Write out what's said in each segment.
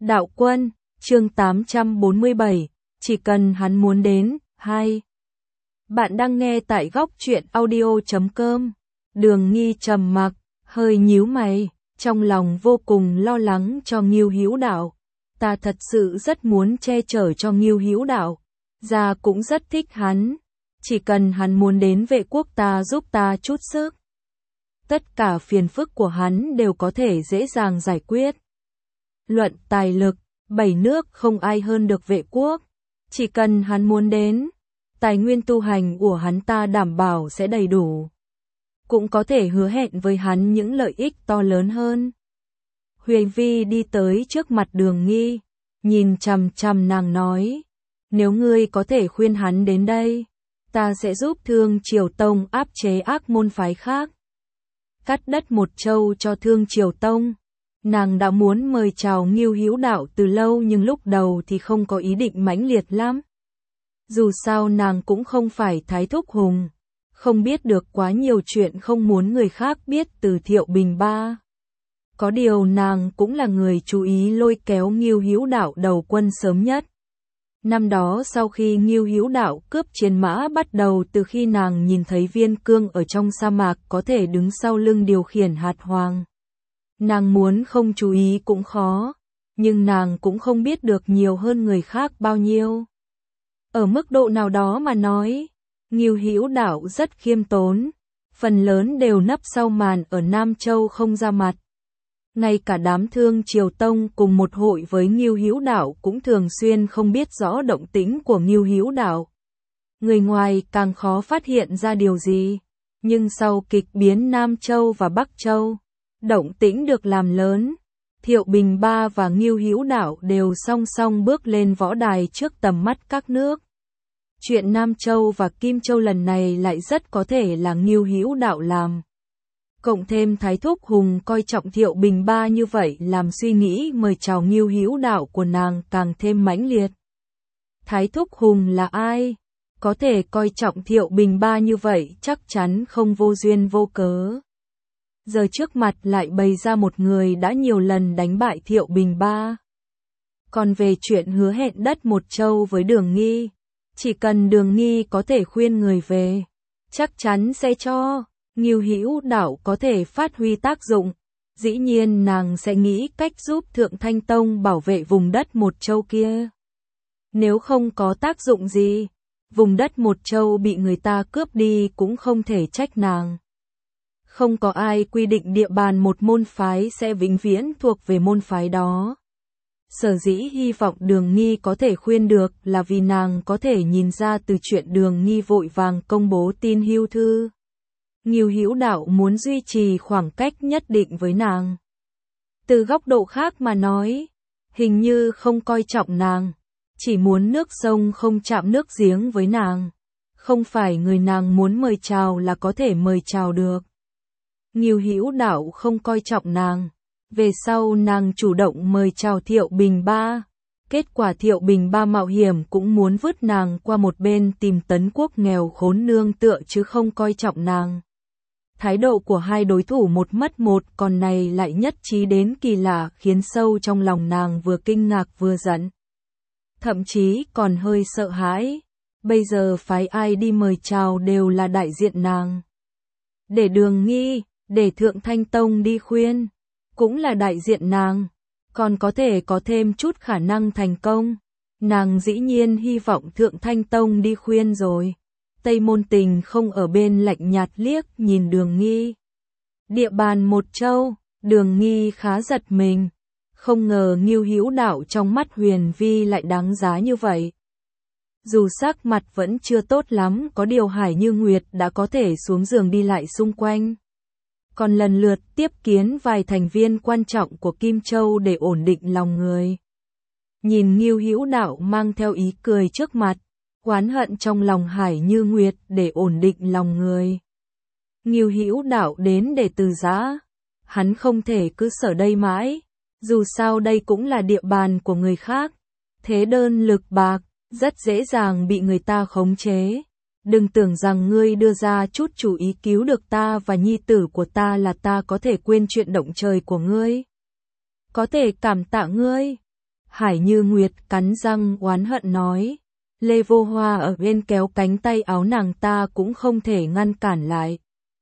Đạo Quân, chương 847, chỉ cần hắn muốn đến, 2. Bạn đang nghe tại góc truyện audio.com. Đường Nghi trầm mặc, hơi nhíu mày, trong lòng vô cùng lo lắng cho Ngưu Hữu Đạo. Ta thật sự rất muốn che chở cho Ngưu Hữu Đạo, gia cũng rất thích hắn, chỉ cần hắn muốn đến Vệ quốc ta giúp ta chút sức. Tất cả phiền phức của hắn đều có thể dễ dàng giải quyết. Luận tài lực, 7 nước không ai hơn được Vệ quốc, chỉ cần hắn muốn đến, tài nguyên tu hành của hắn ta đảm bảo sẽ đầy đủ. Cũng có thể hứa hẹn với hắn những lợi ích to lớn hơn. Huyền Vi đi tới trước mặt Đường Nghi, nhìn chằm chằm nàng nói, nếu ngươi có thể khuyên hắn đến đây, ta sẽ giúp Thương Triều Tông áp chế ác môn phái khác. Cắt đất một châu cho Thương Triều Tông. Nàng đã muốn mời chào Ngưu Hữu Đạo từ lâu nhưng lúc đầu thì không có ý định mãnh liệt lắm. Dù sao nàng cũng không phải Thái Thúc Hùng, không biết được quá nhiều chuyện không muốn người khác biết từ Thiệu Bình Ba. Có điều nàng cũng là người chú ý lôi kéo Ngưu Hữu Đạo đầu quân sớm nhất. Năm đó sau khi Ngưu Hữu Đạo cướp chiến mã bắt đầu từ khi nàng nhìn thấy Viên Cương ở trong sa mạc có thể đứng sau lưng điều khiển hạt hoàng. Nàng muốn không chú ý cũng khó, nhưng nàng cũng không biết được nhiều hơn người khác bao nhiêu. Ở mức độ nào đó mà nói, Ngưu Hữu Đạo rất khiêm tốn, phần lớn đều nấp sau màn ở Nam Châu không ra mặt. Ngay cả đám Thương Triều Tông cùng một hội với Ngưu Hữu Đạo cũng thường xuyên không biết rõ động tĩnh của Ngưu Hữu Đạo. Người ngoài càng khó phát hiện ra điều gì, nhưng sau kịch biến Nam Châu và Bắc Châu, động tĩnh được làm lớn. Thiệu Bình Ba và Ngưu Hữu Đạo đều song song bước lên võ đài trước tầm mắt các nước. Chuyện Nam Châu và Kim Châu lần này lại rất có thể là Ngưu Hữu Đạo làm. Cộng thêm Thái Thúc Hùng coi trọng Thiệu Bình Ba như vậy làm suy nghĩ mời chào Ngưu Hữu Đạo của nàng càng thêm mãnh liệt. Thái Thúc Hùng là ai? Có thể coi trọng Thiệu Bình Ba như vậy chắc chắn không vô duyên vô cớ. Giờ trước mặt lại bày ra một người đã nhiều lần đánh bại Thiệu Bình Ba. Còn về chuyện hứa hẹn đất một châu với Đường Nghi, chỉ cần Đường Nghi có thể khuyên người về, chắc chắn sẽ cho. Ngưu Hữu Đạo có thể phát huy tác dụng, dĩ nhiên nàng sẽ nghĩ cách giúp Thượng Thanh Tông bảo vệ vùng đất một châu kia. Nếu không có tác dụng gì, vùng đất một châu bị người ta cướp đi cũng không thể trách nàng. Không có ai quy định địa bàn một môn phái sẽ vĩnh viễn thuộc về môn phái đó. Sở dĩ hy vọng Đường Nghi có thể khuyên được là vì nàng có thể nhìn ra từ chuyện Đường Nghi vội vàng công bố tin hưu thư. Ngưu Hữu Đạo muốn duy trì khoảng cách nhất định với nàng. Từ góc độ khác mà nói, hình như không coi trọng nàng, chỉ muốn nước sông không chạm nước giếng với nàng. Không phải người nàng muốn mời chào là có thể mời chào được. Ngưu Hữu Đạo không coi trọng nàng, về sau nàng chủ động mời chào Thiệu Bình Ba. Kết quả Thiệu Bình Ba mạo hiểm cũng muốn vứt nàng qua một bên tìm Tấn Quốc nghèo khốn nương tựa chứ không coi trọng nàng. Thái độ của hai đối thủ một mất một còn này lại nhất trí đến kỳ lạ khiến sâu trong lòng nàng vừa kinh ngạc vừa giận. Thậm chí còn hơi sợ hãi, bây giờ phái ai đi mời chào đều là đại diện nàng. Để Đường Nghi, để Thượng Thanh Tông đi khuyên, cũng là đại diện nàng, còn có thể có thêm chút khả năng thành công. Nàng dĩ nhiên hy vọng Thượng Thanh Tông đi khuyên rồi. Tây Môn Tình không ở bên lạnh nhạt liếc nhìn Đường Nghi. Địa bàn một châu, Đường Nghi khá giật mình. Không ngờ Ngưu Hữu Đạo trong mắt Huyền Vi lại đáng giá như vậy. Dù sắc mặt vẫn chưa tốt lắm, có điều Hải Như Nguyệt đã có thể xuống giường đi lại xung quanh. Còn lần lượt tiếp kiến vài thành viên quan trọng của Kim Châu để ổn định lòng người. Nhìn Ngưu Hữu Đạo mang theo ý cười trước mặt, oán hận trong lòng Hải Như Nguyệt để ổn định lòng người. Ngưu Hữu Đạo đến để từ giã, hắn không thể cứ sở đây mãi, dù sao đây cũng là địa bàn của người khác. Thế đơn lực bạc, rất dễ dàng bị người ta khống chế. Đừng tưởng rằng ngươi đưa ra chút chủ ý cứu được ta và nhi tử của ta là ta có thể quên chuyện động trời của ngươi. Có thể cảm tạ ngươi. Hải Như Nguyệt cắn răng oán hận nói. Lê Vô Hoa ở bên kéo cánh tay áo nàng ta cũng không thể ngăn cản lại.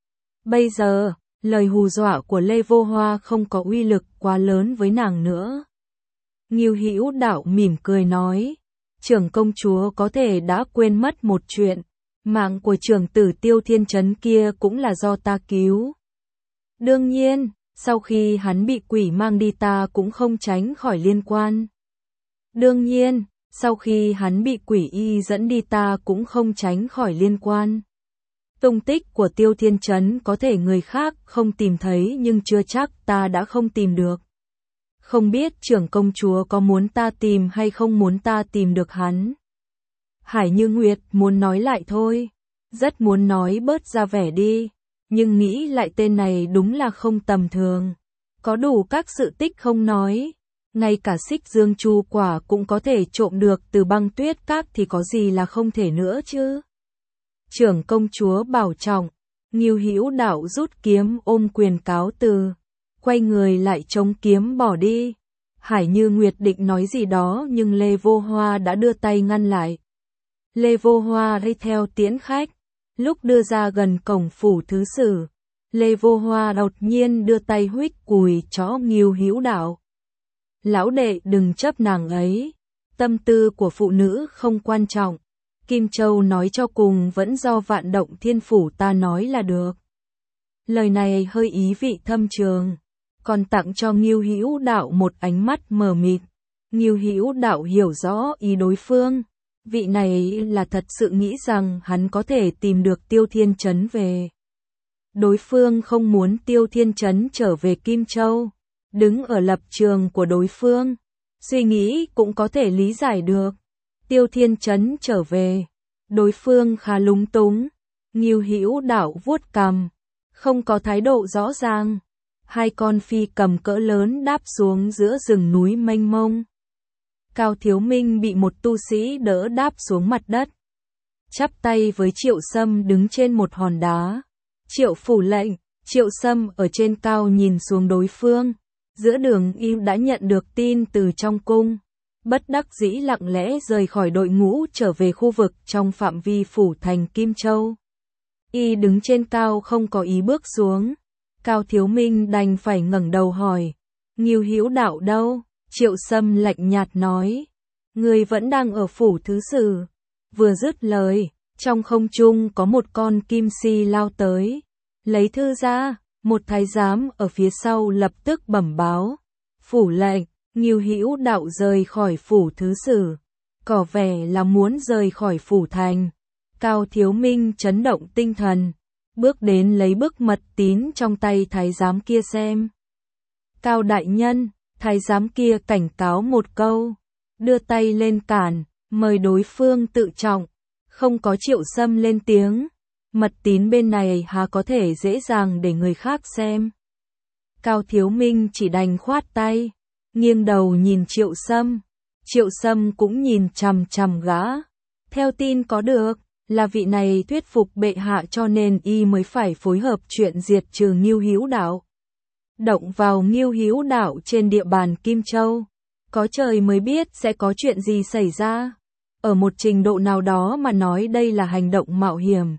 Bây giờ, lời hù dọa của Lê Vô Hoa không có uy lực quá lớn với nàng nữa. Ngưu Hữu Đạo mỉm cười nói, trưởng công chúa có thể đã quên mất một chuyện, mạng của trưởng tử Tiêu Thiên Chấn kia cũng là do ta cứu. Đương nhiên, sau khi hắn bị quỷ mang đi ta cũng không tránh khỏi liên quan. Đương nhiên, sau khi hắn bị quỷ y dẫn đi ta cũng không tránh khỏi liên quan. Tung tích của Tiêu Thiên Chấn có thể người khác không tìm thấy nhưng chưa chắc ta đã không tìm được. Không biết trưởng công chúa có muốn ta tìm hay không muốn ta tìm được hắn. Hải Như Nguyệt muốn nói lại thôi, rất muốn nói bớt ra vẻ đi, nhưng nghĩ lại tên này đúng là không tầm thường. Có đủ các sự tích không nói, ngay cả Xích Dương Chu quả cũng có thể trộm được từ Băng Tuyết Các thì có gì là không thể nữa chứ. Trưởng công chúa bảo trọng. Ngưu Hữu Đạo rút kiếm ôm quyền cáo từ, quay người lại chống kiếm bỏ đi. Hải Như Nguyệt định nói gì đó nhưng Lê Vô Hoa đã đưa tay ngăn lại. Lê Vô Hoa đi theo tiễn khách, lúc đưa ra gần cổng phủ thứ sử, Lê Vô Hoa đột nhiên đưa tay huých cùi chó Ngưu Hữu Đạo. Lão đệ đừng chấp nàng ấy, tâm tư của phụ nữ không quan trọng. Kim Châu nói cho cùng vẫn do Vạn Động Thiên Phủ ta nói là được. Lời này hơi ý vị thâm trường, còn tặng cho Ngưu Hữu Đạo một ánh mắt mờ mịt. Ngưu Hữu Đạo hiểu rõ ý đối phương, vị này là thật sự nghĩ rằng hắn có thể tìm được Tiêu Thiên Chấn về. Đối phương không muốn Tiêu Thiên Chấn trở về Kim Châu, đứng ở lập trường của đối phương, suy nghĩ cũng có thể lý giải được. Tiêu Thiên Chấn trở về, đối phương khá lúng túng. Ngưu Hữu Đạo vuốt cằm, không có thái độ rõ ràng. Hai con phi cầm cỡ lớn đáp xuống giữa rừng núi mênh mông. Cao Thiếu Minh bị một tu sĩ đỡ đáp xuống mặt đất, chắp tay với Triệu Sâm đứng trên một hòn đá. Triệu phủ lệnh, Triệu Sâm ở trên cao nhìn xuống đối phương. Giữa đường y đã nhận được tin từ trong cung, bất đắc dĩ lặng lẽ rời khỏi đội ngũ trở về khu vực trong phạm vi phủ thành Kim Châu. Y đứng trên cao không có ý bước xuống. Cao Thiếu Minh đành phải ngẩng đầu hỏi, Ngưu Hữu Đạo đâu? Triệu Sâm lạnh nhạt nói, người vẫn đang ở phủ thứ sử. Vừa dứt lời, trong không trung có một con kim si lao tới, lấy thư ra. Một thái giám ở phía sau lập tức bẩm báo, phủ lệnh, Ngưu Hữu Đạo rời khỏi phủ thứ sử, có vẻ là muốn rời khỏi phủ thành. Cao Thiếu Minh chấn động tinh thần, bước đến lấy bức mật tín trong tay thái giám kia xem. Cao đại nhân, thái giám kia cảnh cáo một câu, đưa tay lên cản, mời đối phương tự trọng. Không có Triệu Sâm lên tiếng, mật tín bên này há có thể dễ dàng để người khác xem. Cao Thiếu Minh chỉ đành khoát tay, nghiêng đầu nhìn Triệu Sâm. Triệu Sâm cũng nhìn chằm chằm gã. Theo tin có được, là vị này thuyết phục bệ hạ cho nên y mới phải phối hợp chuyện diệt trừ Ngưu Hữu Đạo. Động vào Ngưu Hữu Đạo trên địa bàn Kim Châu, có trời mới biết sẽ có chuyện gì xảy ra. Ở một trình độ nào đó mà nói đây là hành động mạo hiểm.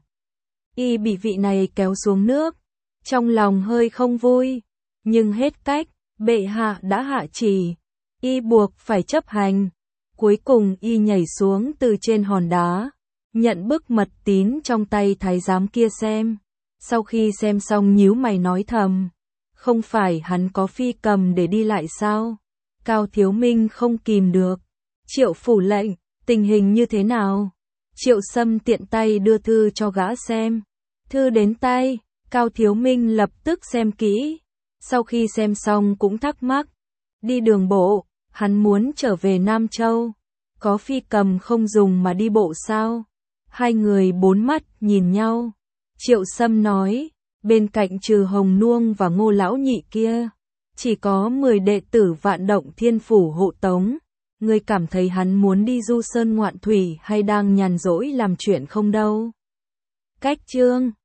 Y bị vị này kéo xuống nước, trong lòng hơi không vui, nhưng hết cách, bệ hạ đã hạ chỉ, y buộc phải chấp hành. Cuối cùng y nhảy xuống từ trên hòn đá, nhận bức mật tín trong tay thái giám kia xem. Sau khi xem xong nhíu mày nói thầm, không phải hắn có phi cầm để đi lại sao? Cao Thiếu Minh không kìm được, Triệu phủ lệnh, tình hình như thế nào? Triệu Sâm tiện tay đưa thư cho gã xem. Thư đến tay, Cao Thiếu Minh lập tức xem kỹ. Sau khi xem xong cũng thắc mắc. Đi đường bộ, hắn muốn trở về Nam Châu. Có phi cầm không dùng mà đi bộ sao? Hai người bốn mắt nhìn nhau. Triệu Sâm nói, bên cạnh trừ Hồng Nuông và Ngô Lão Nhị kia, chỉ có 10 đệ tử Vạn Động Thiên Phủ hộ tống. Ngươi cảm thấy hắn muốn đi du sơn ngoạn thủy hay đang nhàn rỗi làm chuyện không đâu? Cách chương